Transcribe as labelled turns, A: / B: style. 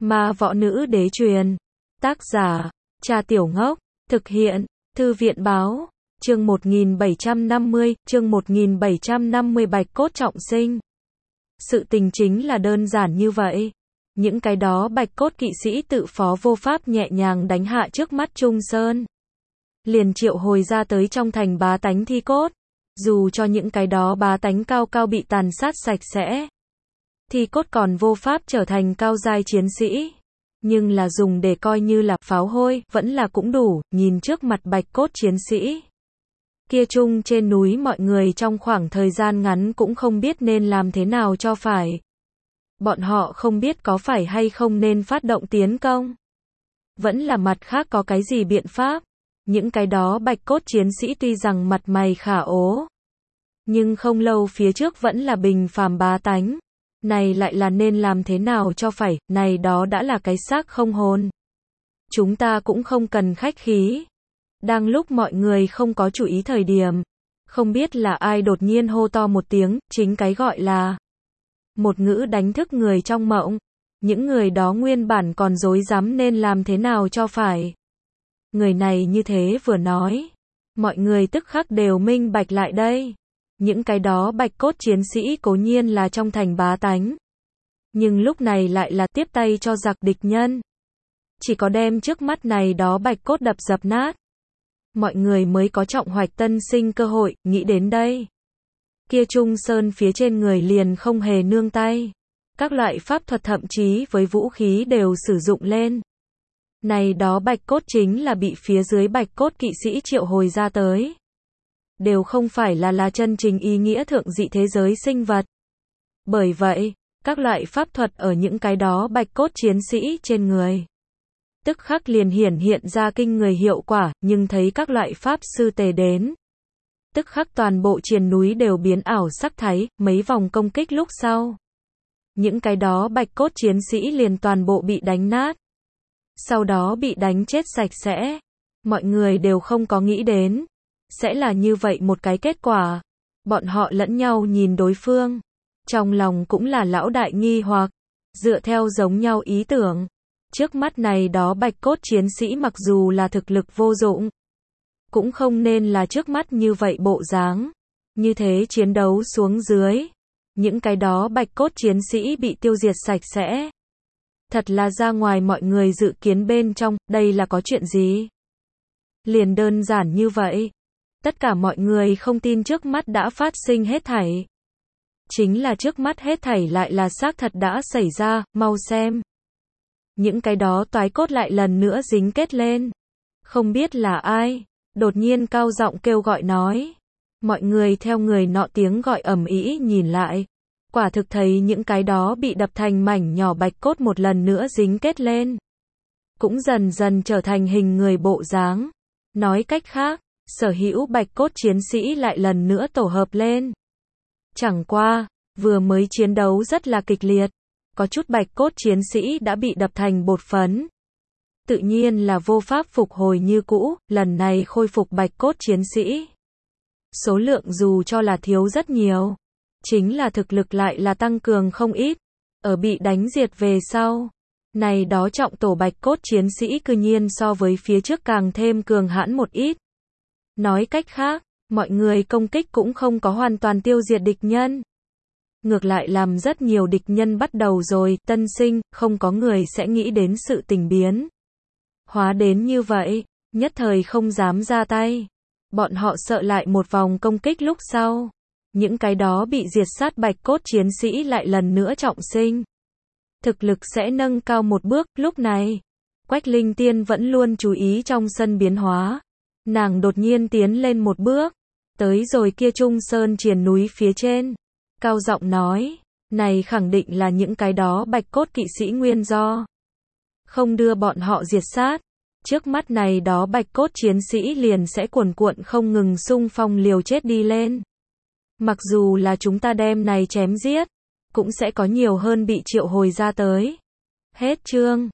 A: Ma Võ Nữ Đế Truyền. Tác giả, Cha Tiểu Ngốc. Thực hiện, Thư viện Báo. Chương 1750, Bạch Cốt trọng sinh. Sự tình chính là đơn giản như vậy. Những cái đó Bạch Cốt kỵ sĩ tự phó vô pháp nhẹ nhàng đánh hạ trước mắt Trung Sơn. Liền triệu hồi ra tới trong thành bá tánh thi cốt. Dù cho những cái đó bá tánh cao cao bị tàn sát sạch sẽ. Thi cốt còn vô pháp trở thành cao giai chiến sĩ. Nhưng là dùng để coi như là pháo hôi, vẫn là cũng đủ, nhìn trước mặt Bạch Cốt chiến sĩ. Kia chung trên núi mọi người trong khoảng thời gian ngắn cũng không biết nên làm thế nào cho phải. Bọn họ không biết có phải hay không nên phát động tiến công. Vẫn là mặt khác có cái gì biện pháp. Những cái đó Bạch Cốt chiến sĩ tuy rằng mặt mày khả ố. Nhưng không lâu phía trước vẫn là bình phàm bá tánh. Này lại là nên làm thế nào cho phải, này đó đã là cái xác không hồn. Chúng ta cũng không cần khách khí. Đang lúc mọi người không có chú ý thời điểm. Không biết là ai đột nhiên hô to một tiếng, chính cái gọi là một ngữ đánh thức người trong mộng. Những người đó nguyên bản còn rối rắm nên làm thế nào cho phải. Người này như thế vừa nói. Mọi người tức khắc đều minh bạch lại đây. Những cái đó Bạch Cốt chiến sĩ cố nhiên là trong thành bá tánh. Nhưng lúc này lại là tiếp tay cho giặc địch nhân. Chỉ có đem trước mắt này đó Bạch Cốt đập dập nát. Mọi người mới có trọng hoạch tân sinh cơ hội, nghĩ đến đây. Kia Trung Sơn phía trên người liền không hề nương tay. Các loại pháp thuật thậm chí với vũ khí đều sử dụng lên. Này đó Bạch Cốt chính là bị phía dưới Bạch Cốt kỵ sĩ triệu hồi ra tới. Đều không phải là chân chính ý nghĩa thượng dị thế giới sinh vật. Bởi vậy, các loại pháp thuật ở những cái đó Bạch Cốt chiến sĩ trên người. Tức khắc liền hiện ra kinh người hiệu quả, nhưng thấy các loại pháp sư tề đến. Tức khắc toàn bộ triền núi đều biến ảo sắc thái, mấy vòng công kích lúc sau. Những cái đó Bạch Cốt chiến sĩ liền toàn bộ bị đánh nát. Sau đó bị đánh chết sạch sẽ. Mọi người đều không có nghĩ đến. Sẽ là như vậy một cái kết quả. Bọn họ lẫn nhau nhìn đối phương. Trong lòng cũng là lão đại nghi hoặc. Dựa theo giống nhau ý tưởng. Trước mắt này đó Bạch Cốt chiến sĩ mặc dù là thực lực vô dụng. Cũng không nên là trước mắt như vậy bộ dáng. Như thế chiến đấu xuống dưới. Những cái đó Bạch Cốt chiến sĩ bị tiêu diệt sạch sẽ. Thật là ra ngoài mọi người dự kiến bên trong, đây là có chuyện gì? Liền đơn giản như vậy. Tất cả mọi người không tin trước mắt đã phát sinh hết thảy. Chính là trước mắt hết thảy lại là xác thật đã xảy ra, mau xem. Những cái đó toái cốt lại lần nữa dính kết lên. Không biết là ai, đột nhiên cao giọng kêu gọi nói. Mọi người theo người nọ tiếng gọi ầm ĩ nhìn lại. Quả thực thấy những cái đó bị đập thành mảnh nhỏ Bạch Cốt một lần nữa dính kết lên. Cũng dần dần trở thành hình người bộ dáng. Nói cách khác, sở hữu Bạch Cốt chiến sĩ lại lần nữa tổ hợp lên. Chẳng qua, vừa mới chiến đấu rất là kịch liệt. Có chút Bạch Cốt chiến sĩ đã bị đập thành bột phấn. Tự nhiên là vô pháp phục hồi như cũ, lần này khôi phục Bạch Cốt chiến sĩ. Số lượng dù cho là thiếu rất nhiều. Chính là thực lực lại là tăng cường không ít. Ở bị đánh diệt về sau. Này đó trọng tổ Bạch Cốt chiến sĩ cư nhiên so với phía trước càng thêm cường hãn một ít. Nói cách khác, mọi người công kích cũng không có hoàn toàn tiêu diệt địch nhân. Ngược lại làm rất nhiều địch nhân bắt đầu rồi, tân sinh, không có người sẽ nghĩ đến sự tình biến. Hóa đến như vậy, nhất thời không dám ra tay. Bọn họ sợ lại một vòng công kích lúc sau. Những cái đó bị diệt sát Bạch Cốt chiến sĩ lại lần nữa trọng sinh. Thực lực sẽ nâng cao một bước, lúc này. Quách Linh Tiên vẫn luôn chú ý trong sân biến hóa. Nàng đột nhiên tiến lên một bước. Tới rồi kia Trung Sơn triền núi phía trên. Cao giọng nói, này khẳng định là những cái đó Bạch Cốt kỵ sĩ nguyên do. Không đưa bọn họ diệt sát. Trước mắt này đó Bạch Cốt chiến sĩ liền sẽ cuồn cuộn không ngừng xung phong liều chết đi lên. Mặc dù là chúng ta đem này chém giết, cũng sẽ có nhiều hơn bị triệu hồi ra tới. Hết chương.